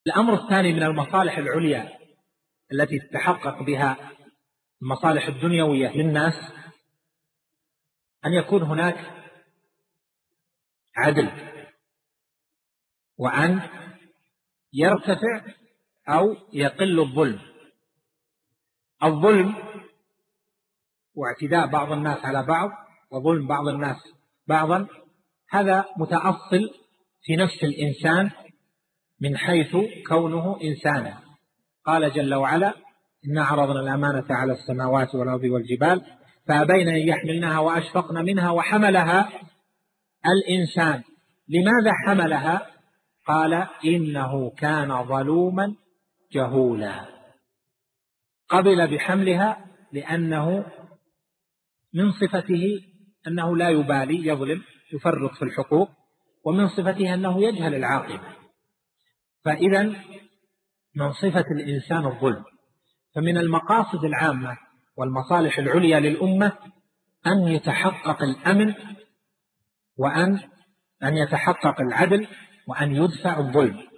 الأمر الثاني من المصالح العليا التي تتحقق بها المصالح الدنيوية للناس أن يكون هناك عدل، وأن يرتفع أو يقل الظلم. الظلم واعتداء بعض الناس على بعض وظلم بعض الناس بعضا هذا متأصل في نفس الإنسان من حيث كونه إنسانا. قال جل وعلا: إنا عرضنا الأمانة على السماوات والأرض والجبال فأبين أن يحملنها وأشفقن منها وحملها الإنسان. لماذا حملها؟ قال: إنه كان ظلوما جهولا. قبل بحملها لأنه من صفته أنه لا يبالي، يظلم، يفرط في الحقوق، ومن صفته أنه يجهل العاقبة. فإذا من صفة الإنسان الظلم. فمن المقاصد العامة والمصالح العليا للأمة أن يتحقق الأمن، وأن يتحقق العدل، وأن يدفع الظلم.